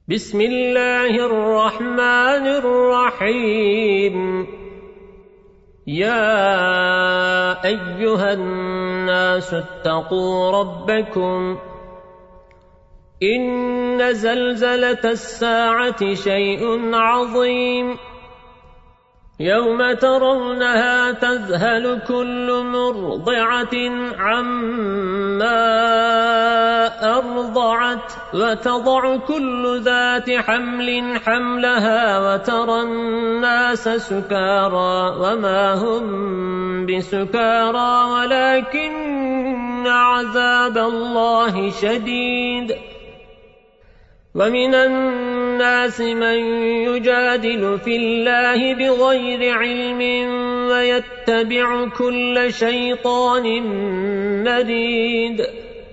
بسم الله الرحمن الرحيم يا أيها الناس اتقوا ربكم إن زلزلة الساعة شيء عظيم يوم ترونها تذهل كل مرضعة عما أرضعت وتضع كل ذات حمل حملها وترى الناس سكارى وما هم بسكارى ولكن عذاب الله شديد ومن الناس من يجادل في الله بغير علم ويتبع كل شيطان مريد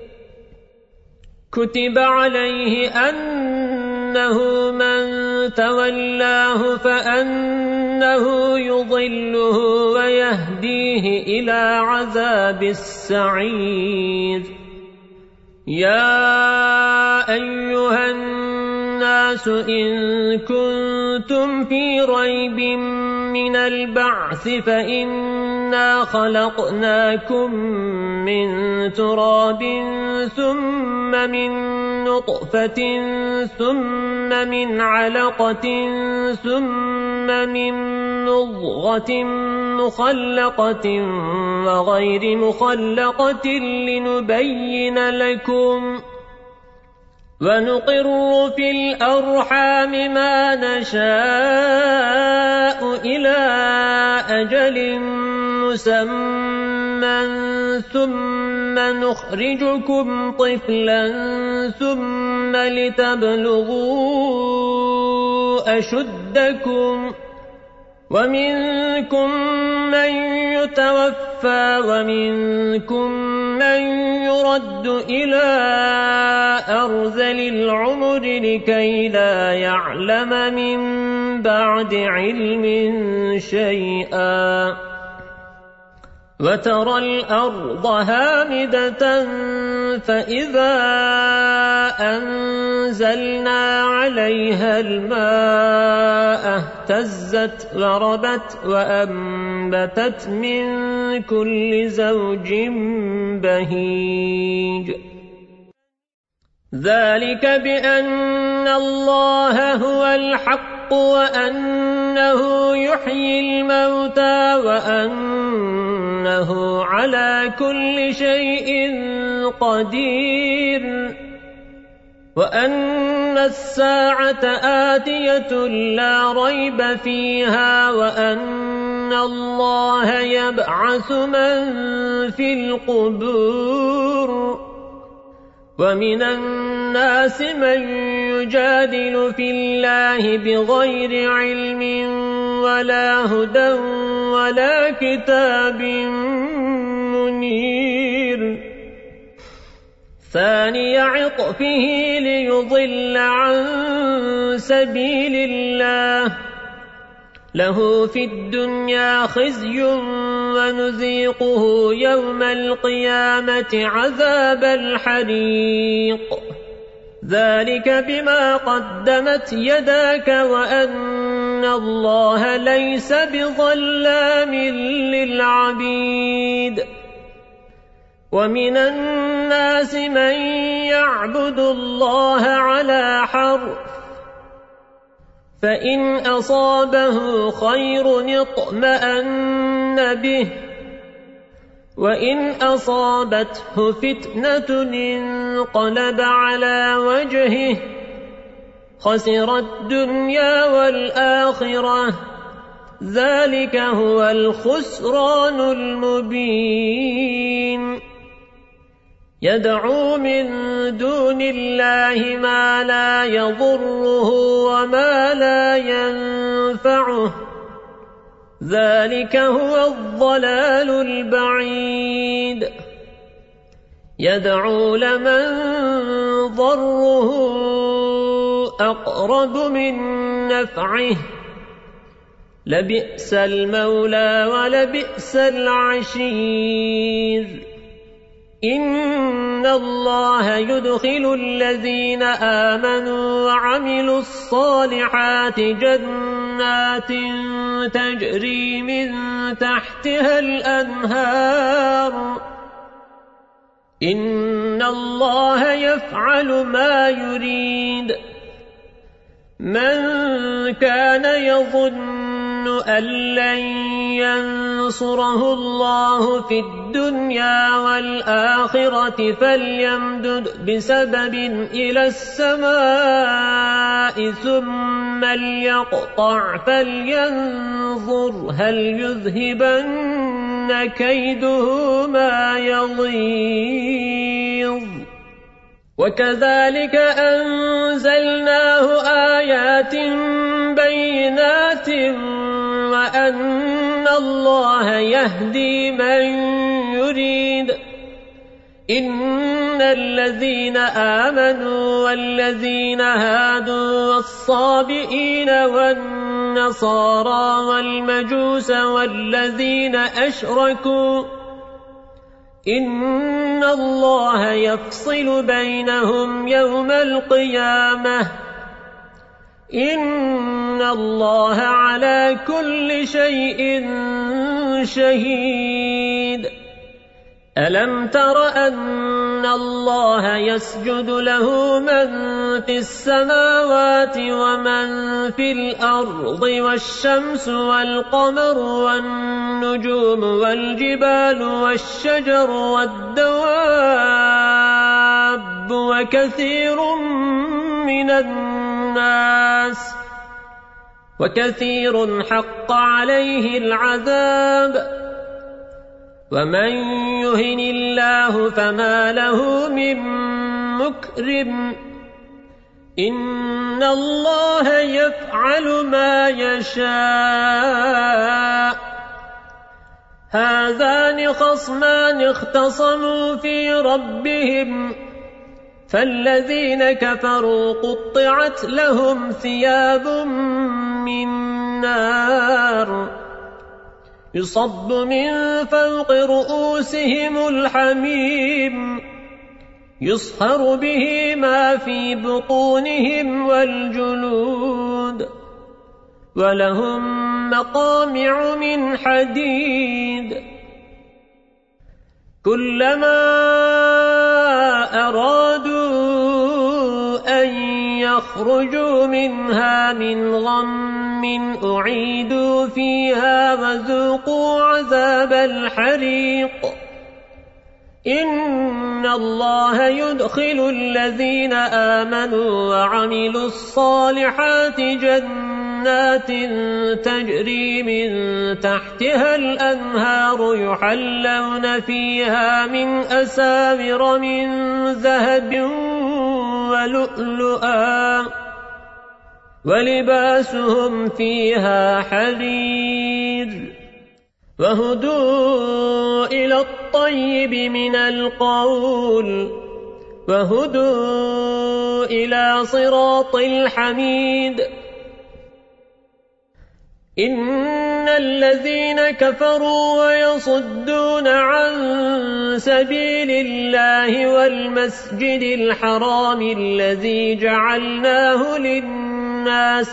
كتب عليه أنه من تولاه فأنه يضله ويهديه إلى عذاب السعير يا أيها الناس إن كنتم في ريب من البعث فإنا خلقناكم من تراب ثم من نطفة ثم من علقة ثم من مضغة مخلقة وغير مخلقة لنبين لكم ونقر في الأرحام ما نشاء إلى أجل مسمى ثم نخرجكم طفلا ثم لتبلغوا أشدكم ومنكم من يتوفى ومنكم من يرد إلى أرذل العمر لكي لا يعلم من بعد علم شيئا وترى الأرض هامدة فإذا أنزلنا عليها الماء اهتزت وربت وأنبتت من كل زوج بهيج ذلك بأن الله هو الحق وأنه يحيي الموتى وأنه على كل شيء قدير وأن الساعة آتية لا ريب فيها وأن الله يبعث من في القبور ومن الناس من يجادل في الله بغير علم ولا هدى ولا كتاب منير ثاني عطفه ليضل عن سبيل الله له في الدنيا خزي ونذيقه يوم القيامة عذاب الحريق ذلك بما قدمت يداك وأن الله ليس بظلام للعبيد ومن الناس من يعبد الله على حرف فإن أصابه خير اطمأن به وإن أصابته فتنة انقلب على وجهه خسر الدنيا والآخرة ذلك هو الخسران المبين يدعو من دون الله ما لا يضره وما لا ينفعه ذلك هو الضلال البعيد يدعو لمن ضره أقرب من نفعه لبئس المولى ولبئس العشير إن الله يدخل الذين آمنوا وعملوا الصالحات جنات تجري من تحتها الأنهار إن الله يفعل ما يريد من كان يظن أن لن ينصره الله في الدنيا والآخرة فليمدد بسبب إلى السماء ثم ليقطع فلينظر هل يذهبن كيده ما يغيظ وكذلك أنزلناه آيات بينات وأن الله يهدي من يريد إن الذين آمنوا والذين هادوا والصابئين والنصارى والمجوس والذين أشركوا إن الله يفصل بينهم يوم القيامة إن الله على كل شيء شهيد ألم تر أن الله يسجد له من في السماوات ومن في الأرض والشمس والقمر والنجوم والجبال والشجر والدواب وكثير حق عليه العذاب ومن يهن الله فما له من مكرم إن الله يفعل ما يشاء هذان خصمان اختصموا في ربهم فالذين كفروا قطعت لهم ثياب من نار يصب من فوق رؤوسهم الحميم يصهر به ما في بطونهم والجلود ولهم مقامع من حديد كلما أرادوا أن يخرجوا منها من غم أعيدوا فيها وذوقوا عذاب الحريق إن الله يدخل الذين آمنوا وعملوا الصالحات جنات تجري من تحتها الأنهار يحلون فيها من أساور من ذهب ولؤلؤا ولباسهم فيها حرير وهدوا إلى الطيب من القول وهدوا إلى صراط الحميد إن الذين كفروا ويصدون عن سبيل الله والمسجد الحرام الذي جعلناه للناس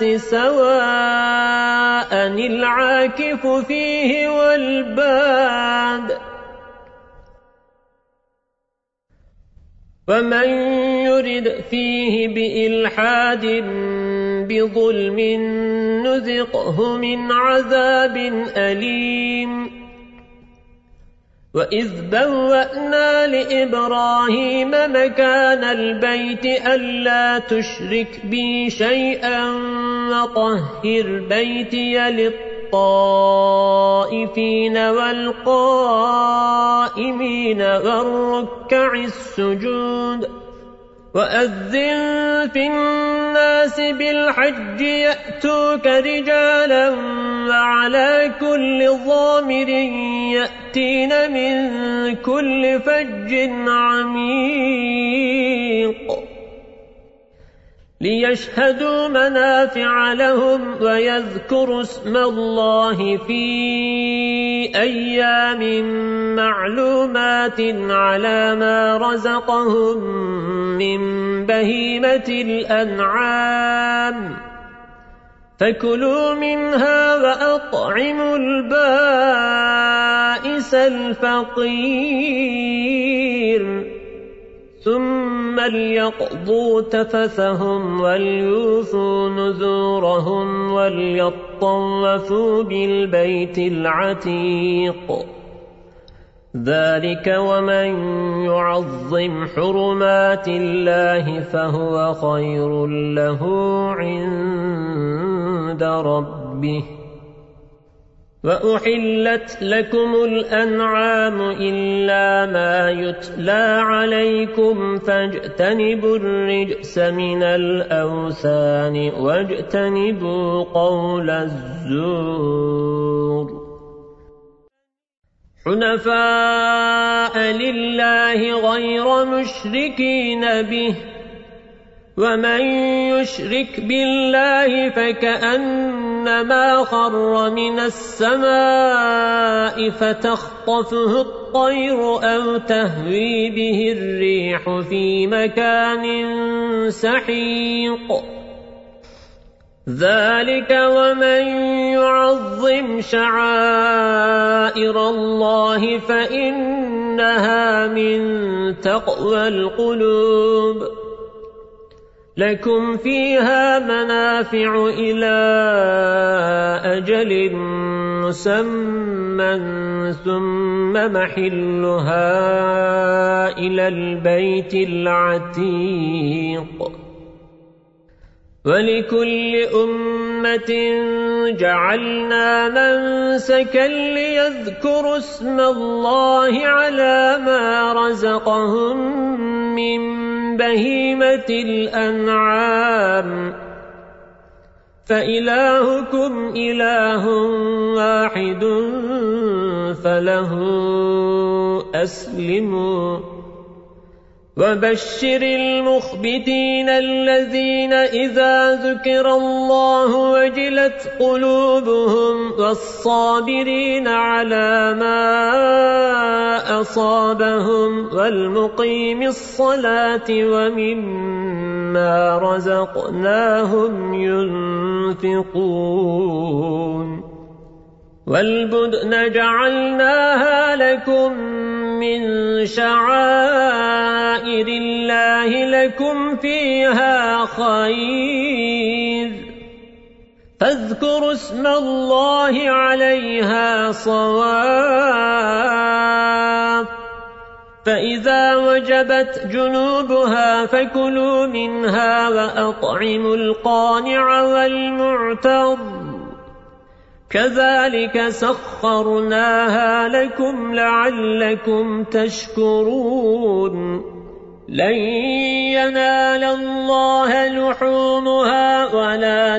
سواء العاكف فيه والباد ومن يرد فيه بإلحاد بظلم نذقه من عذاب أليم وإذ بوأنا لإبراهيم مكان البيت ألا تشرك بي شيئا وطهر بيتي للطائفين والقائمين والركع السجود وأذن في الناس بالحج يأتوك رجالا وعلى كل ضامر يأتين من كل فج عميق ليشهدوا منافع لهم ويذكروا اسم الله في أيام معلومات على ما رزقهم من بهيمة الأنعام فكلوا منها وأطعموا البائس الفقير ثم ليقضوا تفثهم وليوفوا نذورهم وليطوفوا بالبيت العتيق ذلك ومن يعظم حرمات الله فهو خير له عند ربه وأحلت لكم الأنعام إلا ما يتلى عليكم فاجتنبوا الرجس من الأوثان واجتنبوا قول الزور حنفاء لله غير مشركين به ومن يشرك بالله فكأنما خر من السماء فتخطفه الطير أو تهوي به الريح في مكان سحيق ذلك ومن يعظم شعائر الله فإنها من تقوى القلوب لكم فيها منافع إلى أجل مسمى ثم محلها إلى البيت العتيق ولكل أمة جعلنا منسكا ليذكروا اسم الله على ما رزقهم من بهيمة الأنعام فإلهكم إله واحد فله أسلموا وبشر المخبتين الذين إذا ذكر الله وجلت قلوبهم والصابرين على ما أصابهم والمقيم الصلاة ومما رزقناهم ينفقون والبدن جعلناها لكم من شعائر الله لكم فيها خير فاذكروا اسم الله عليها صواف فإذا وجبت جنوبها فكلوا منها وأطعموا القانع والمعتر كذلك سخرناها لكم لعلكم تشكرون لن ينال الله لحومها ولا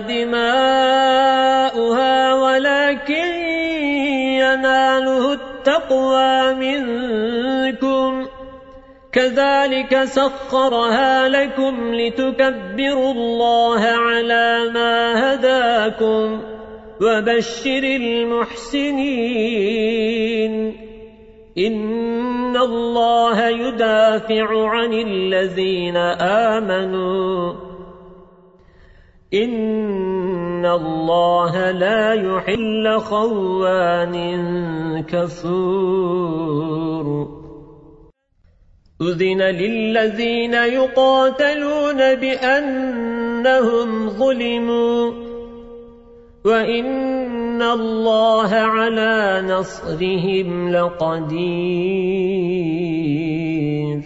دماؤها ولكن يناله التقوى منكم كذلك سخرها لكم لتكبروا الله على ما هداكم وبشر المحسنين إن الله يدافع عن الذين آمنوا إن الله لا يحل خوان كفور أذن للذين يقاتلون بأنهم ظلموا وإن الله على نصرهم لقدير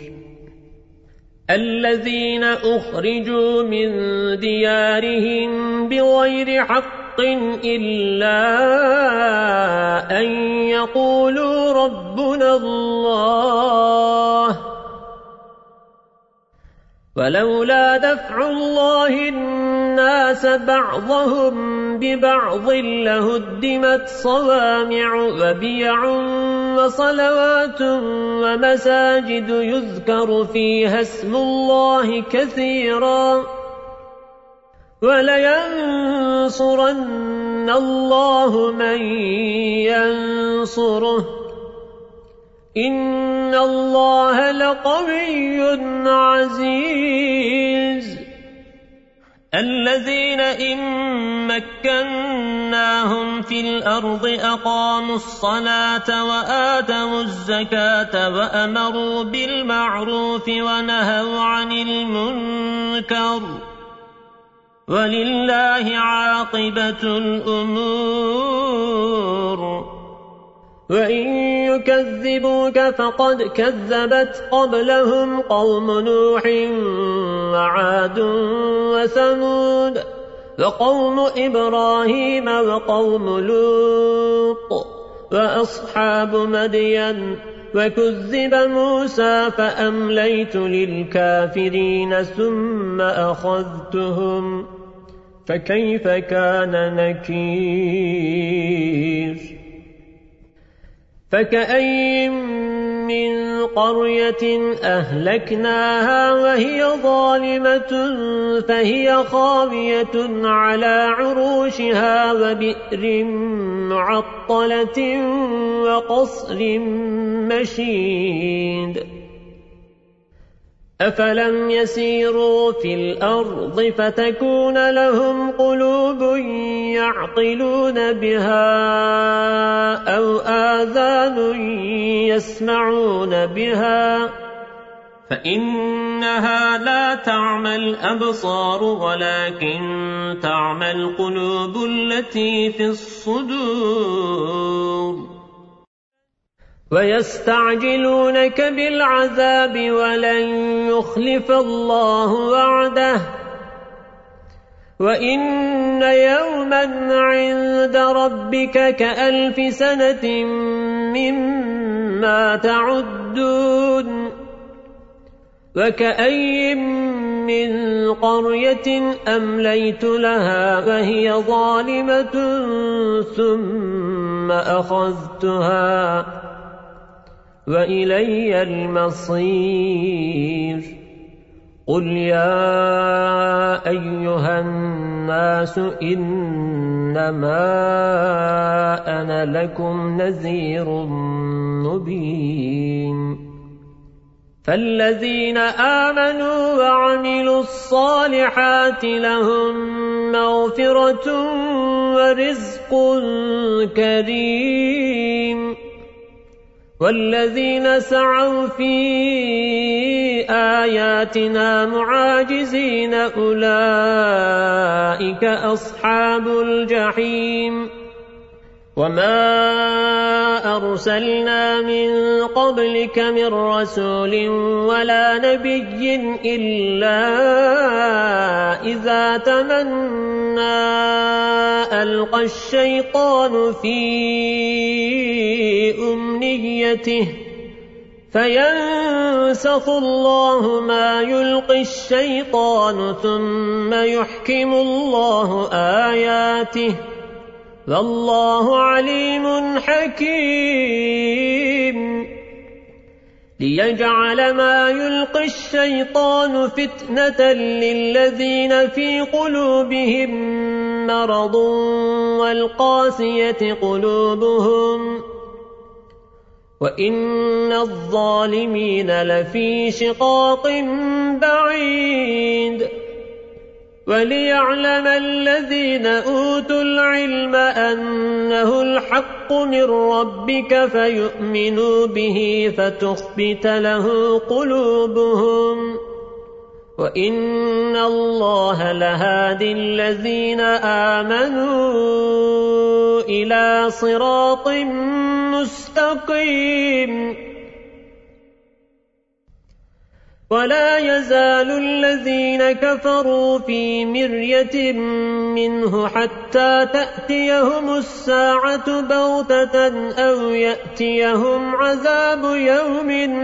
الذين أخرجوا من ديارهم بغير حق إلا أن يقولوا ربنا الله ولولا دفع الله الناس بعضهم ببعض لهدمت صوامع وبيع وصلوات ومساجد يذكر فيها اسم الله كثيرا وَلَيَنصُرَنَّ اللَّهُ مَن يَنصُرُهُ إِنَّ اللَّهَ لَقَوِيٌّ عَزِيزٌ الَّذِينَ إِن مَّكَّنَّاهُمْ فِي الْأَرْضِ أَقَامُوا الصَّلَاةَ وَآتَوُا الزَّكَاةَ وَأَمَرُوا بِالْمَعْرُوفِ وَنَهَوْا عَنِ الْمُنكَرِ وَلِلَّهِ عَاقِبَةُ الْأُمُورِ وَإِن يُكَذِّبُوكَ فَقَدْ كَذَّبَتْ قَبْلَهُمْ قَوْمُ نُوحٍ وَعَادٌ وَثَمُودُ وَقَوْمُ إِبْرَاهِيمَ وَقَوْمُ لُوطٍ وَأَصْحَابُ مَدْيَنَ وَكُذِّبَ مُوسَى فَأَمْلَيْتُ لِلْكَافِرِينَ ثُمَّ أَخَذْتُهُمْ فَكَيْفَ كَانَ نَكِيرِ فَكَأَيِّن مِّن قَرْيَةٍ أَهْلَكْنَاهَا وَهِيَ ظَالِمَةٌ فَهِيَ خَاوِيَةٌ عَلَى عُرُوشِهَا وَبِئْرٍ مُّعَطَّلَةٍ وَقَصْرٍ مَّشِيدٍ أَفَلَمْ يَسِيرُوا فِي الْأَرْضِ فَتَكُونَ لَهُمْ قُلُوبٌ يَعْقِلُونَ بِهَا أَوْ آذَانٌ يَسْمَعُونَ بِهَا فَإِنَّهَا لَا تَعْمَى الْأَبْصَارُ وَلَكِن تَعْمَى الْقُلُوبُ الَّتِي فِي الصُّدُورِ وَيَسْتَعْجِلُونَكَ بِالْعَذَابِ وَلَن يُخْلِفَ اللَّهُ وَعْدَهُ وَإِنَّ يَوْمًا عِندَ رَبِّكَ كَأَلْفِ سَنَةٍ مِّمَّا تَعُدُّونَ وَكَأَيِّن مِّن قَرْيَةٍ أَمْلَيْتُ لَهَا وَهِيَ ظَالِمَةٌ ثُمَّ أَخَذْتُهَا وَإِلَيَّ الْمَصِيرُ قُلْ يَا أَيُّهَا النَّاسُ إِنَّمَا أَنَا لَكُمْ نَذِيرٌ مُبِينٌ فَالَّذِينَ آمَنُوا وَعَمِلُوا الصَّالِحَاتِ لَهُم مَّغْفِرَةٌ وَرِزْقٌ كَرِيمٌ وَالَّذِينَ سَعَوْا فِي آيَاتِنَا مُعَاجِزِينَ أُولَئِكَ أَصْحَابُ الْجَحِيمِ وَمَا أَرْسَلْنَا مِن قَبْلِكَ مِن رَّسُولٍ وَلَا نَبِيٍّ إِلَّا إِذَا تَمَنَّى أَلْقَى الشَّيْطَانُ فِي أُمْنِيَّتِهِ فَيَنسَخُ اللَّهُ مَا يُلْقِي الشَّيْطَانُ ثُمَّ يُحْكِمُ اللَّهُ آيَاتِهِ وَاللَّهُ عَلِيمٌ حَكِيمٌ لِيَجْعَلَ مَا يُلْقِي الشَّيْطَانُ فِتْنَةً لِلَّذِينَ فِي قُلُوبِهِم مَّرَضٌ وَالْقَاسِيَةِ قُلُوبُهُمْ وَإِنَّ الظَّالِمِينَ لَفِي شِقَاقٍ بَعِيدٍ وَلِيَعْلَمَ الَّذِينَ أُوتُوا الْعِلْمَ أَنَّهُ الْحَقُّ مِنْ رَبِّكَ فَيُؤْمِنُوا بِهِ فَتُخْبِتَ لَهُ قُلُوبُهُمْ وَإِنَّ اللَّهَ لَهَادِي الَّذِينَ آمَنُوا إِلَى صِرَاطٍ مُسْتَقِيمٍ وَلَا يَزَالُ الَّذِينَ كَفَرُوا فِي مِرْيَةٍ مِّنْهُ حَتَّى تَأْتِيَهُمُ السَّاعَةُ بَغْتَةً أَوْ يَأْتِيَهُمْ عَذَابُ يَوْمٍ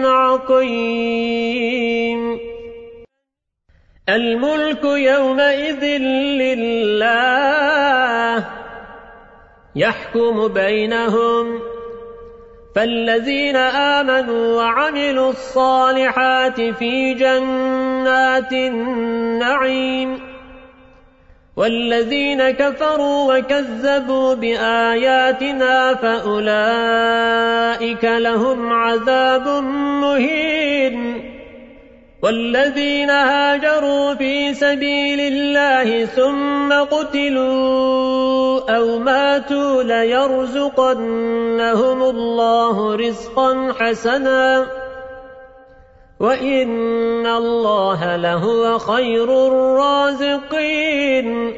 عَقِيمٍ الْمُلْكُ يَوْمَئِذٍ لِلَّهِ يَحْكُمُ بَيْنَهُمْ فَالَّذِينَ آمَنُوا وَعَمِلُوا الصَّالِحَاتِ فِي جَنَّاتِ النَّعِيمِ والذين كفروا وكذبوا بآياتنا فأولئك لهم عذاب مهين والذين هاجروا في سبيل الله ثم قتلوا أو ماتوا ليرزقنهم الله رزقا حسنا وإن الله لهو خير الرازقين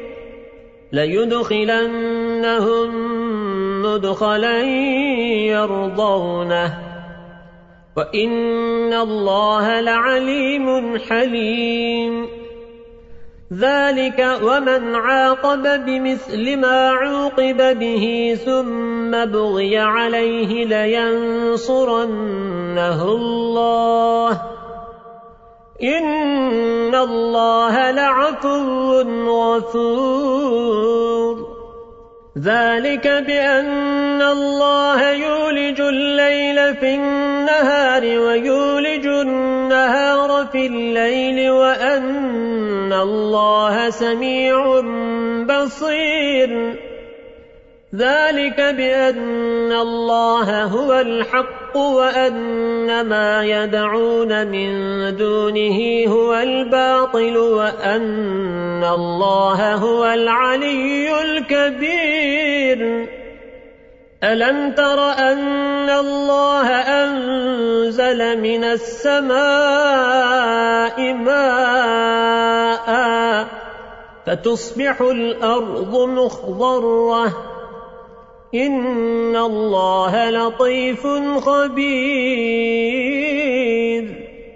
ليدخلنهم مدخلا يرضونه وإن الله لعليم حليم ذلك ومن عاقب بمثل ما عوقب به ثم بغي عليه لينصرنه الله إن الله لعفو غفور ذلك بأن الله يولج الليل في النهار ويولج النهار في الليل وأن الله سميع بصير ذلك بأن الله هو الحق وأن ما يدعون من دونه هو الباطل وأن الله هو العلي الكبير ألم تر أن الله أنزل من السماء ماء فتصبح الأرض مخضرة إن الله لطيف خبير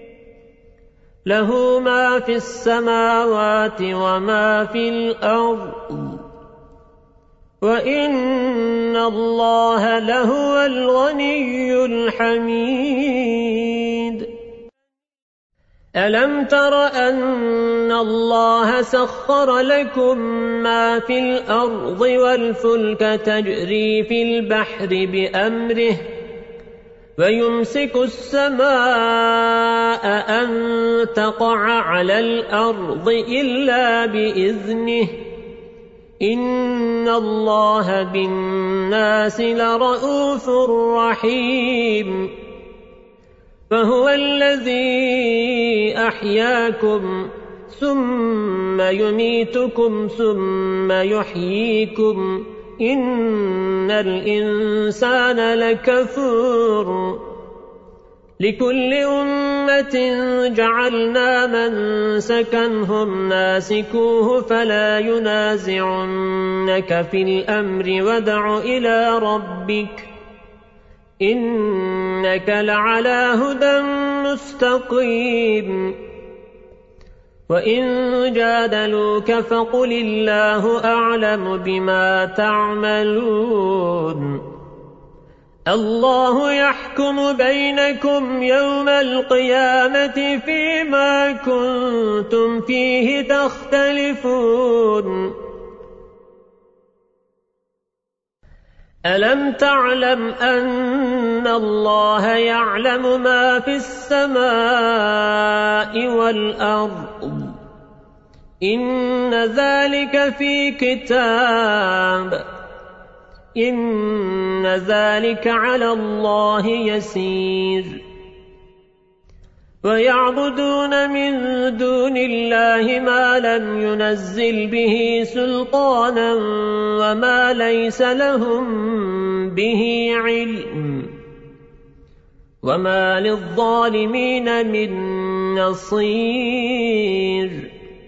له ما في السماوات وما في الأرض وإن الله لهو الغني الحميد ألم تر أن الله سخر لكم ما في الأرض والفلك تجري في البحر بأمره ويمسك السماء أن تقع على الأرض إلا بإذنه إن الله بالناس لرؤوف رحيم فهو الذي أحياكم ثم يميتكم ثم يحييكم إن الإنسان لكفور لكل أمة جعلنا منسكا هم ناسكوه فلا ينازعنك في الأمر وادع إلى ربك إنك لعلى هدى مستقيم وإن جادلوك فقل الله أعلم بما تعملون الله يحكم بينكم يوم القيامة فيما كنتم فيه تختلفون ألم تعلم أن الله يعلم ما في السماء والأرض إن ذلك في كتاب إن ذلك على الله يسير ويعبدون من دون الله ما لم ينزل به سلطانا وما ليس لهم به علم وما للظالمين من نصير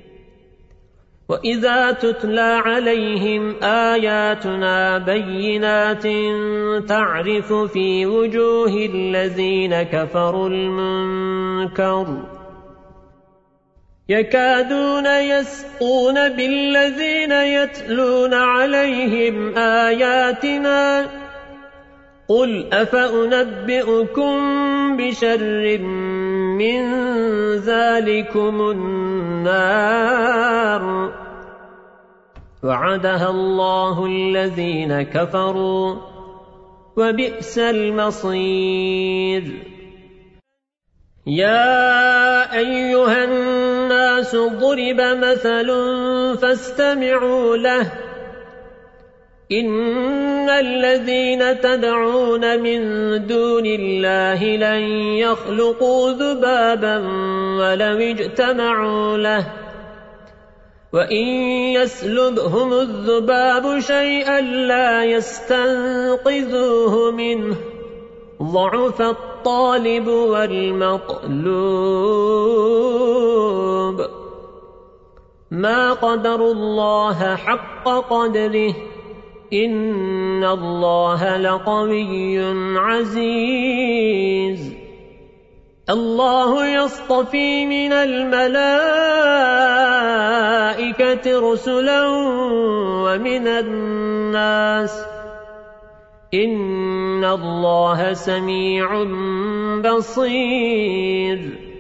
وإذا تتلى عليهم آياتنا بينات تعرف في وجوه الذين كفروا المنكر يكادون يسقون بالذين يتلون عليهم آياتنا قل أفأنبئكم بشر من ذلكم النار وعدها الله الذين كفروا وبئس المصير يا أيها الناس ضرب مثل فاستمعوا له إن الذين تدعون من دون الله لن يخلقوا ذبابا ولو اجتمعوا له وإن يسلبهم الذباب شيئا لا يستنقذوه منه ضعف الطالب والمطلوب ما قدروا الله حق قدره إن الله لقوي عزيز الله يصطفي من الملائكة رسلا ومن الناس إن الله سميع بصير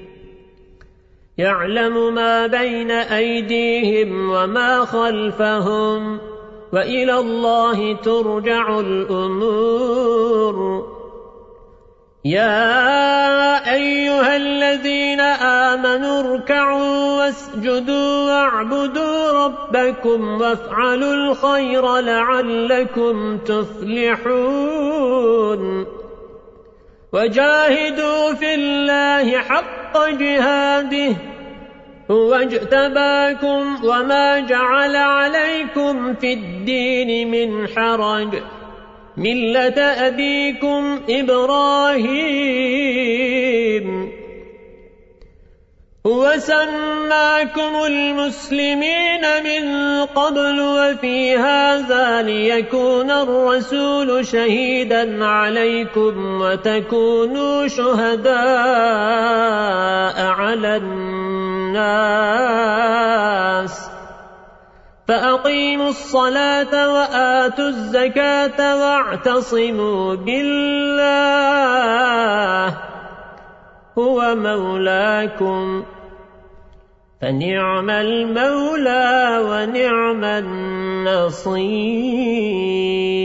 يعلم ما بين أيديهم وما خلفهم وإلى الله ترجع الأمور يا أيها الذين آمنوا اركعوا واسجدوا واعبدوا ربكم وافعلوا الخير لعلكم تفلحون وجاهدوا في الله حق جهاده هو اجتباكم وما جعل عليكم في الدين من حرج ملة أبيكم إبراهيم هو سماكم المسلمين من قبل وفي هذا ليكون الرسول شهيدا عليكم وتكونوا شهداء على الناس فأقيموا الصلاة وآتوا الزكاة واعتصموا بالله هو مولاكم فنعم المولى ونعم النصير